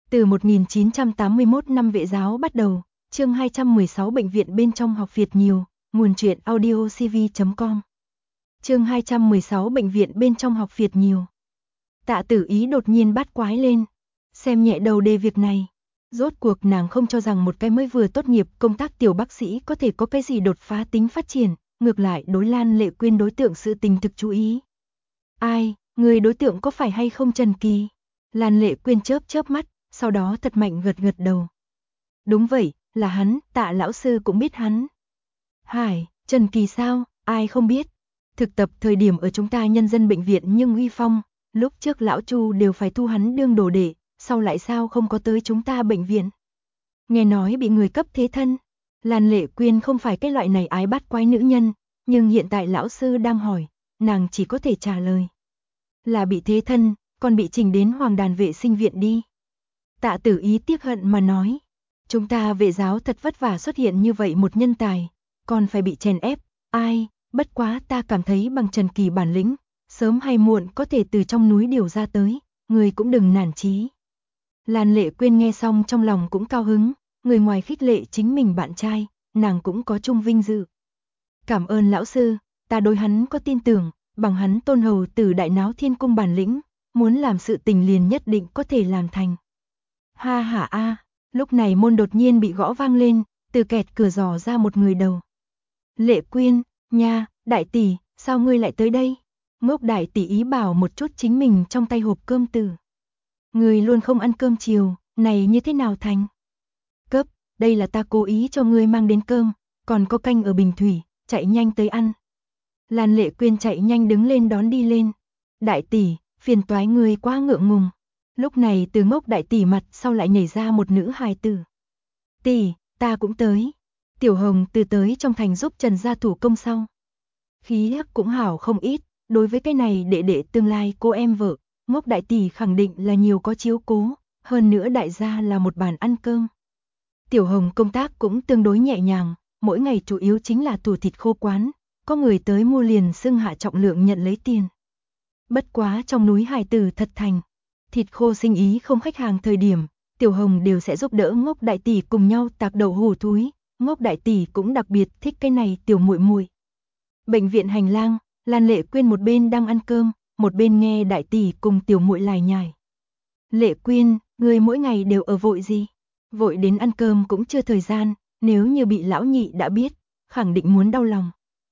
Từ 1981 năm vệ giáo bắt đầu, chương 216 bệnh viện bên trong học Việt nhiều, nguồn truyện audiocv.com. Chương 216 bệnh viện bên trong học Việt nhiều. Tạ Tử Ý đột nhiên bắt quái lên, xem nhẹ đầu đề việc này. Rốt cuộc nàng không cho rằng một cái mới vừa tốt nghiệp công tác tiểu bác sĩ có thể có cái gì đột phá tính phát triển, ngược lại đối Lan Lệ Quyên đối tượng sự tình thực chú ý. Ai, người đối tượng có phải hay không Trần Kỳ? Lan Lệ Quyên chớp chớp mắt, sau đó thật mạnh gật gật đầu. Đúng vậy, là hắn, Tạ lão sư cũng biết hắn. Hải, Trần Kỳ sao, ai không biết. Thực tập thời điểm ở chúng ta nhân dân bệnh viện nhưng uy phong, lúc trước lão Chu đều phải thu hắn đương đồ đệ, sau lại sao không có tới chúng ta bệnh viện. Nghe nói bị người cấp thế thân. Lan Lệ Quyên không phải cái loại này ái bắt quái nữ nhân, nhưng hiện tại lão sư đang hỏi, nàng chỉ có thể trả lời. Là bị thế thân, còn bị trình đến Hoàng Đàn vệ sinh viện đi. Tạ Tử Ý tiếc hận mà nói, chúng ta vệ giáo thật vất vả xuất hiện như vậy một nhân tài, còn phải bị chèn ép, ai, bất quá ta cảm thấy bằng Trần Kỳ bản lĩnh, sớm hay muộn có thể từ trong núi điều ra tới, người cũng đừng nản chí. Lan Lệ Quyên nghe xong trong lòng cũng cao hứng, người ngoài khích lệ chính mình bạn trai, nàng cũng có chung vinh dự. Cảm ơn lão sư, ta đối hắn có tin tưởng, bằng hắn Tôn hầu tử đại náo thiên cung bản lĩnh, muốn làm sự tình liền nhất định có thể làm thành. Ha ha a, lúc này môn đột nhiên bị gõ vang lên, từ kẹt cửa dò ra một người đầu. Lệ Quyên, nha, đại tỷ, sao ngươi lại tới đây? Ngốc đại tỷ ý bảo một chút chính mình trong tay hộp cơm từ. Ngươi luôn không ăn cơm chiều, này như thế nào thành? Cấp, đây là ta cố ý cho ngươi mang đến cơm, còn có canh ở bình thủy, chạy nhanh tới ăn. Lan Lệ Quyên chạy nhanh đứng lên đón đi lên. Đại tỷ, phiền toái ngươi quá ngượng ngùng. Lúc này từ ngốc đại tỷ mặt sau lại nhảy ra một nữ hài tử. Tỷ, ta cũng tới. Tiểu Hồng từ tới trong thành giúp Trần gia thủ công sau. Khí hắc cũng hảo không ít, đối với cái này đệ đệ tương lai cô em vợ, ngốc đại tỷ khẳng định là nhiều có chiếu cố, hơn nữa đại gia là một bàn ăn cơm. Tiểu Hồng công tác cũng tương đối nhẹ nhàng, mỗi ngày chủ yếu chính là tủ thịt khô quán, có người tới mua liền xưng hạ trọng lượng nhận lấy tiền. Bất quá trong núi hài tử thật thành, thịt khô sinh ý không khách hàng thời điểm, Tiểu Hồng đều sẽ giúp đỡ ngốc đại tỷ cùng nhau tạc đậu hủ thúi, ngốc đại tỷ cũng đặc biệt thích cái này tiểu muội muội. Bệnh viện hành lang, Lan Lệ Quyên một bên đang ăn cơm, một bên nghe đại tỷ cùng tiểu muội lải nhải. Lệ Quyên, ngươi mỗi ngày đều ở vội gì? Vội đến ăn cơm cũng chưa thời gian, nếu như bị lão nhị đã biết, khẳng định muốn đau lòng.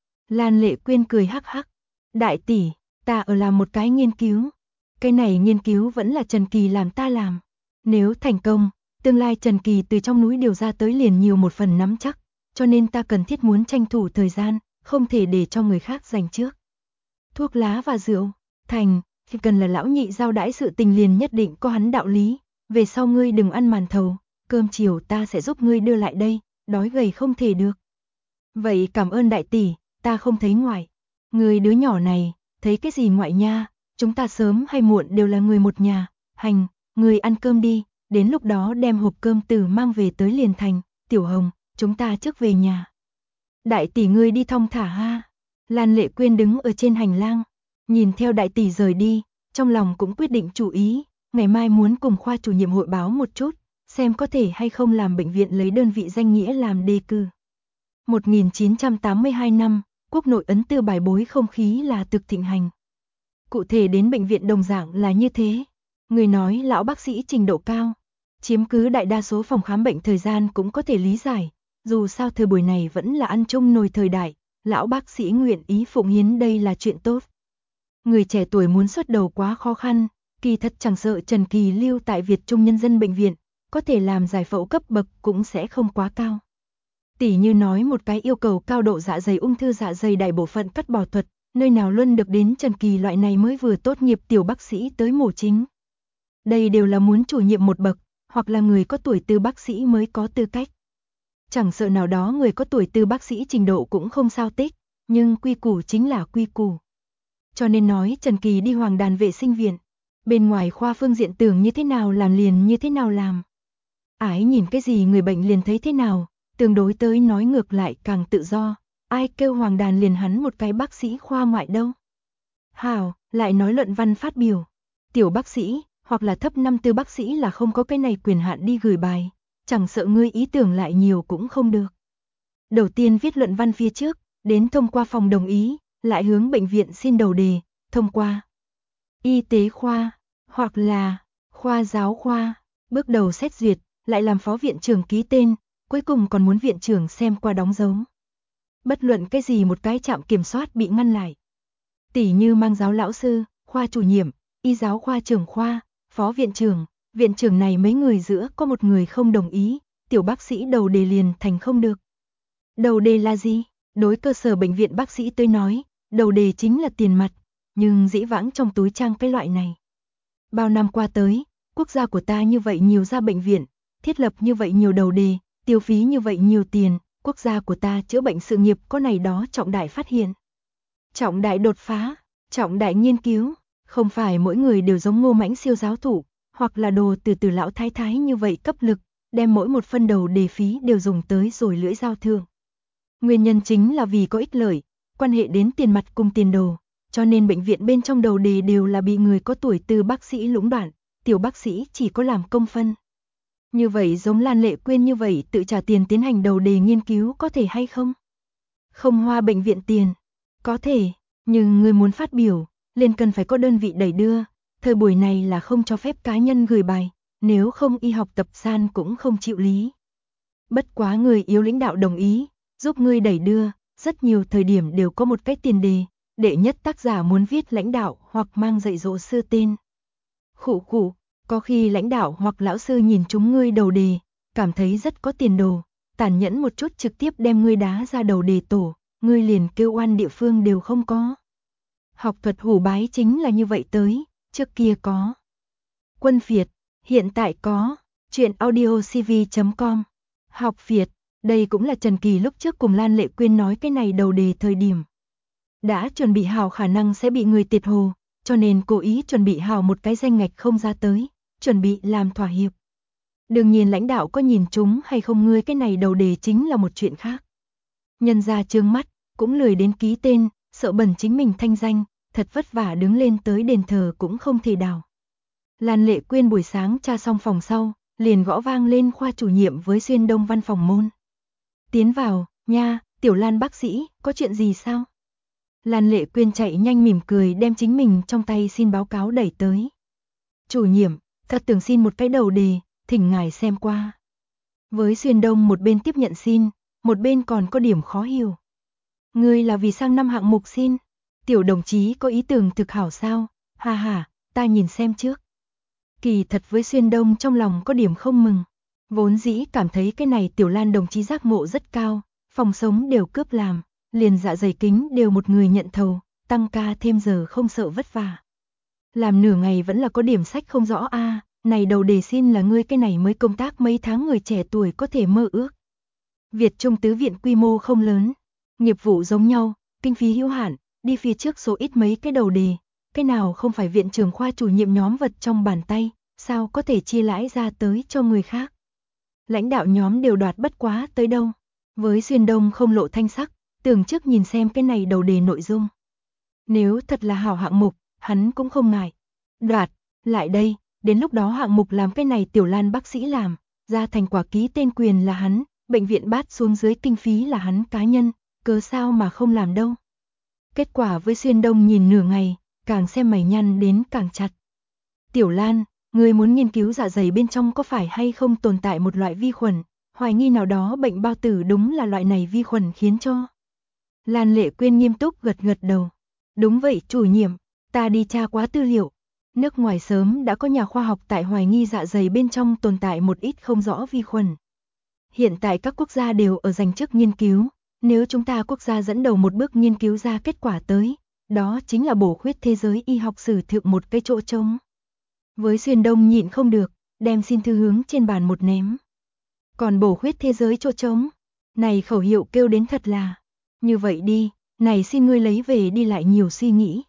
Lan Lệ Quyên cười hắc hắc. Đại tỷ, ta ở làm một cái nghiên cứu. Cái này nghiên cứu vẫn là Trần Kỳ làm ta làm. Nếu thành công, tương lai Trần Kỳ từ trong núi điều ra tới liền nhiều một phần nắm chắc, cho nên ta cần thiết muốn tranh thủ thời gian, không thể để cho người khác giành trước. Thuốc lá và rượu, thành, thì cần là lão nhị giao đãi sự tình liền nhất định có hắn đạo lý, về sau ngươi đừng ăn màn thầu, cơm chiều ta sẽ giúp ngươi đưa lại đây, đói gầy không thể được. Vậy cảm ơn đại tỷ, ta không thấy ngoại. Người đứa nhỏ này, thấy cái gì ngoại nha, chúng ta sớm hay muộn đều là người một nhà, hành, người ăn cơm đi, đến lúc đó đem hộp cơm từ mang về tới liền thành, Tiểu Hồng, chúng ta trước về nhà. Đại tỷ ngươi đi thong thả ha. Lan Lệ Quyên đứng ở trên hành lang, nhìn theo đại tỷ rời đi, trong lòng cũng quyết định chủ ý, ngày mai muốn cùng khoa chủ nhiệm hội báo một chút, xem có thể hay không làm bệnh viện lấy đơn vị danh nghĩa làm đề cử. 1982 năm, quốc nội ấn tư bài bối không khí là thực thịnh hành. Cụ thể đến bệnh viện đồng dạng là như thế. Người nói lão bác sĩ trình độ cao, chiếm cứ đại đa số phòng khám bệnh thời gian cũng có thể lý giải, dù sao thời buổi này vẫn là ăn chung nồi thời đại, lão bác sĩ nguyện ý phụng hiến đây là chuyện tốt. Người trẻ tuổi muốn xuất đầu quá khó khăn, kỳ thật chẳng sợ Trần Kỳ lưu tại Việt Trung Nhân dân Bệnh viện, có thể làm giải phẫu cấp bậc cũng sẽ không quá cao. Tỷ như nói một cái yêu cầu cao độ dạ dày ung thư dạ dày đại bộ phận cắt bỏ thuật, nơi nào luôn được đến Trần Kỳ loại này mới vừa tốt nghiệp tiểu bác sĩ tới mổ chính. Đây đều là muốn chủ nhiệm một bậc, hoặc là người có tuổi từ bác sĩ mới có tư cách. Chẳng sợ nào đó người có tuổi từ bác sĩ trình độ cũng không sao tích, nhưng quy củ chính là quy củ. Cho nên nói Trần Kỳ đi Hoàng Đàn vệ sinh viện, bên ngoài khoa phương diện tưởng như thế nào làm liền như thế nào làm. Ái nhìn cái gì người bệnh liền thấy thế nào, tương đối tới nói ngược lại càng tự do, ai kêu Hoàng Đàn liền hắn một cái bác sĩ khoa ngoại đâu. Hảo, lại nói luận văn phát biểu. Tiểu bác sĩ, hoặc là thấp năm tư bác sĩ là không có cái này quyền hạn đi gửi bài, chẳng sợ ngươi ý tưởng lại nhiều cũng không được. Đầu tiên viết luận văn phía trước, đến thông qua phòng đồng ý, lại hướng bệnh viện xin đầu đề, thông qua y tế khoa, hoặc là khoa giáo khoa, bước đầu xét duyệt, lại làm phó viện trưởng ký tên, cuối cùng còn muốn viện trưởng xem qua đóng dấu. Bất luận cái gì một cái trạm kiểm soát bị ngăn lại. Tỉ như mang giáo lão sư, khoa chủ nhiệm, y giáo khoa trưởng khoa, phó viện trưởng này mấy người giữa có một người không đồng ý, tiểu bác sĩ đầu đề liền thành không được. Đầu đề là gì? Đối cơ sở bệnh viện bác sĩ tới nói, đầu đề chính là tiền mặt, nhưng dĩ vãng trong túi trang cái loại này. Bao năm qua tới, quốc gia của ta như vậy nhiều ra bệnh viện, thiết lập như vậy nhiều đầu đề, tiêu phí như vậy nhiều tiền, quốc gia của ta chữa bệnh sự nghiệp có này đó trọng đại phát hiện. Trọng đại đột phá, trọng đại nghiên cứu, không phải mỗi người đều giống Ngô Mãnh siêu giáo thủ, hoặc là đồ từ lão thái thái như vậy cấp lực, đem mỗi một phân đầu đề phí đều dùng tới rồi lưỡi dao thương. Nguyên nhân chính là vì có ích lợi, quan hệ đến tiền mặt cùng tiền đồ, cho nên bệnh viện bên trong đầu đề đều là bị người có tuổi từ bác sĩ lũng đoạn, tiểu bác sĩ chỉ có làm công phân. Như vậy giống Lan Lệ Quyên như vậy tự trả tiền tiến hành đầu đề nghiên cứu có thể hay không? Không hoa bệnh viện tiền, có thể, nhưng người muốn phát biểu, liền cần phải có đơn vị đẩy đưa, thời buổi này là không cho phép cá nhân gửi bài, nếu không y học tập san cũng không chịu lý. Bất quá người yếu lãnh đạo đồng ý, giúp ngươi đẩy đưa, rất nhiều thời điểm đều có một cái tiền đề, đệ nhất tác giả muốn viết lãnh đạo hoặc mang dạy dỗ sư tên. Khụ, có khi lãnh đạo hoặc lão sư nhìn chúng ngươi đầu đề, cảm thấy rất có tiền đồ, tàn nhẫn một chút trực tiếp đem ngươi đá ra đầu đề tổ, ngươi liền kêu oan địa phương đều không có. Học thuật hủ bái chính là như vậy tới, trước kia có. Quân phiệt, hiện tại có, truyện audiocv.com. Học phiệt, đây cũng là Trần Kỳ lúc trước cùng Lan Lệ Quyên nói cái này đầu đề thời điểm. Đã chuẩn bị hào khả năng sẽ bị người tiệt hồ, cho nên cố ý chuẩn bị hào một cái danh ngạch không ra tới, chuẩn bị làm thỏa hiệp. Đương nhiên lãnh đạo có nhìn chúng hay không ngươi cái này đầu đề chính là một chuyện khác. Nhân ra trương mắt, cũng lười đến ký tên, sợ bẩn chính mình thanh danh, thật vất vả đứng lên tới đền thờ cũng không thể đào. Lan Lệ Quyên buổi sáng tra xong phòng sau, liền gõ vang lên khoa chủ nhiệm với Xuyên Đông văn phòng môn. Tiến vào, nha, Tiểu Lan bác sĩ, có chuyện gì sao? Lan Lệ Quyên chạy nhanh mỉm cười đem chính mình trong tay xin báo cáo đẩy tới. Chủ nhiệm, thật tưởng xin một cái đầu đề, thỉnh ngài xem qua. Với Xuyên Đông một bên tiếp nhận xin, một bên còn có điểm khó hiểu. Ngươi là vì sang năm hạng mục xin? Tiểu đồng chí có ý tưởng thực hảo sao? Ha ha, ta nhìn xem trước. Kỳ thật với Xuyên Đông trong lòng có điểm không mừng. Vốn dĩ cảm thấy cái này Tiểu Lan đồng chí giác ngộ rất cao, phòng sống đều cướp làm, liền dạ dày kính đều một người nhận thầu, tăng ca thêm giờ không sợ vất vả. Làm nửa ngày vẫn là có điểm sách không rõ a, này đầu đề xin là ngươi cái này mới công tác mấy tháng người trẻ tuổi có thể mơ ước. Việt Trung tứ viện quy mô không lớn, nghiệp vụ giống nhau, kinh phí hữu hạn, đi phía trước số ít mấy cái đầu đề, cái nào không phải viện trưởng khoa chủ nhiệm nhóm vật trong bàn tay, sao có thể chia lãi ra tới cho người khác. Lãnh đạo nhóm đều đoạt bất quá tới đâu. Với Xuyên Đông không lộ thanh sắc, tưởng trước nhìn xem cái này đầu đề nội dung. Nếu thật là hảo hạng mục, hắn cũng không ngại. Đoạt, lại đây, đến lúc đó hạng mục làm cái này Tiểu Lan bác sĩ làm, ra thành quả ký tên quyền là hắn, bệnh viện bát xuống dưới kinh phí là hắn cá nhân, cớ sao mà không làm đâu. Kết quả với Xuyên Đông nhìn nửa ngày, càng xem mày nhăn đến càng chặt. Tiểu Lan, người muốn nghiên cứu dạ dày bên trong có phải hay không tồn tại một loại vi khuẩn, hoài nghi nào đó bệnh bao tử đúng là loại này vi khuẩn khiến cho. Lan Lệ Quyên nghiêm túc gật gật đầu. Đúng vậy chủ nhiệm, ta đi tra quá tư liệu. Nước ngoài sớm đã có nhà khoa học tại hoài nghi dạ dày bên trong tồn tại một ít không rõ vi khuẩn. Hiện tại các quốc gia đều ở dành trước nghiên cứu, nếu chúng ta quốc gia dẫn đầu một bước nghiên cứu ra kết quả tới, đó chính là bổ khuyết thế giới y học sử thượng một cái chỗ trống. Với Xuyên Đông nhịn không được, đem xin thư hướng trên bàn một ném. Còn bổ khuyết thế giới chỗ trống, này khẩu hiệu kêu đến thật là, như vậy đi, này xin ngươi lấy về đi lại nhiều suy nghĩ.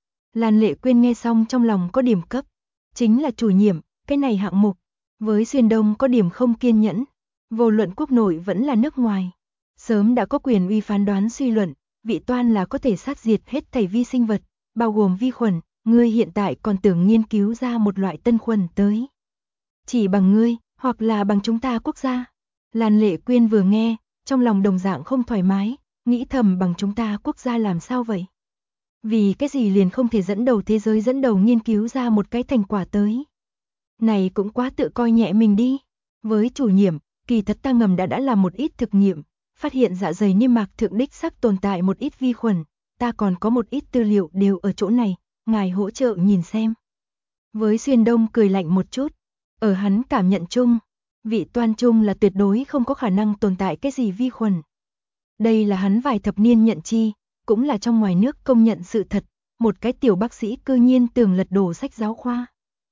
Lan Lệ Quyên nghe xong trong lòng có điểm cấp, chính là chủ nhiệm, cái này hạng mục, với Xuyên Đông có điểm không kiên nhẫn, vô luận quốc nội vẫn là nước ngoài. Sớm đã có quyền uy phán đoán suy luận, vị toan là có thể sát diệt hết thảy vi sinh vật, bao gồm vi khuẩn, ngươi hiện tại còn tưởng nghiên cứu ra một loại tân khuẩn tới. Chỉ bằng ngươi, hoặc là bằng chúng ta quốc gia. Lan Lệ Quyên vừa nghe, trong lòng đồng dạng không thoải mái, nghĩ thầm bằng chúng ta quốc gia làm sao vậy? Vì cái gì liền không thể dẫn đầu thế giới dẫn đầu nghiên cứu ra một cái thành quả tới. Này cũng quá tự coi nhẹ mình đi. Với chủ nhiệm, kỳ thật ta ngầm đã làm một ít thực nghiệm, phát hiện dạ dày niêm mạc thượng đích xác tồn tại một ít vi khuẩn, ta còn có một ít tư liệu đều ở chỗ này, ngài hỗ trợ nhìn xem. Với Xuyên Đông cười lạnh một chút, ở hắn cảm nhận chung, vị toan chung là tuyệt đối không có khả năng tồn tại cái gì vi khuẩn. Đây là hắn vài thập niên nhận chi, cũng là trong ngoài nước công nhận sự thật, một cái tiểu bác sĩ cư nhiên tưởng lật đổ sách giáo khoa.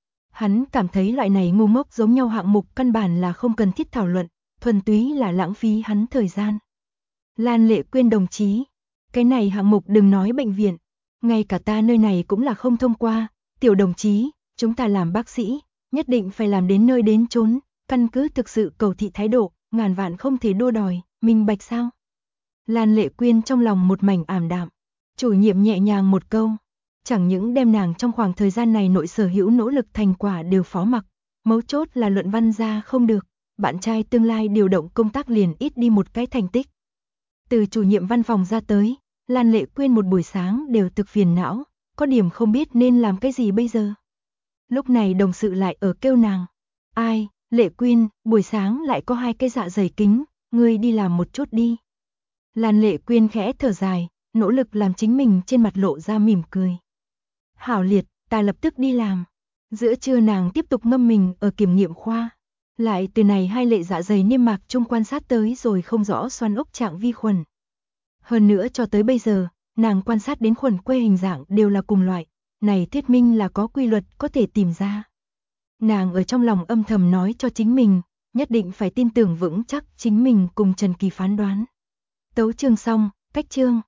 Hắn cảm thấy loại này ngu ngốc giống nhau hạng mục căn bản là không cần thiết thảo luận, thuần túy là lãng phí hắn thời gian. Lan Lệ Quyên đồng chí, cái này hạng mục đừng nói bệnh viện, ngay cả ta nơi này cũng là không thông qua, tiểu đồng chí, chúng ta làm bác sĩ, nhất định phải làm đến nơi đến chốn, căn cứ thực sự cầu thị thái độ, ngàn vạn không thể đua đòi, minh bạch sao? Lan Lệ Quyên trong lòng một mảnh ảm đạm, chủ nhiệm nhẹ nhàng một câu, chẳng những đem nàng trong khoảng thời gian này nội sở hữu nỗ lực thành quả đều phó mặc, mấu chốt là luận văn ra không được, bạn trai tương lai điều động công tác liền ít đi một cái thành tích. Từ chủ nhiệm văn phòng ra tới, Lan Lệ Quyên một buổi sáng đều thực phiền não, có điểm không biết nên làm cái gì bây giờ. Lúc này đồng sự lại ở kêu nàng, ai, Lệ Quyên, buổi sáng lại có 2 cái dạ dày kính, ngươi đi làm một chút đi. Lan Lệ Quyên khẽ thở dài, nỗ lực làm chính mình trên mặt lộ ra mỉm cười. Hảo liệt, ta lập tức đi làm. Giữa trưa nàng tiếp tục ngâm mình ở kiểm nghiệm khoa. Lại từ này 2 lệ dạ dày niêm mạc chung quan sát tới rồi không rõ xoắn ốc trạng vi khuẩn. Hơn nữa cho tới bây giờ, nàng quan sát đến khuẩn quê hình dạng đều là cùng loại. Này thuyết minh là có quy luật có thể tìm ra. Nàng ở trong lòng âm thầm nói cho chính mình, nhất định phải tin tưởng vững chắc chính mình cùng Trần Kỳ phán đoán. Tấu chương xong, cách chương.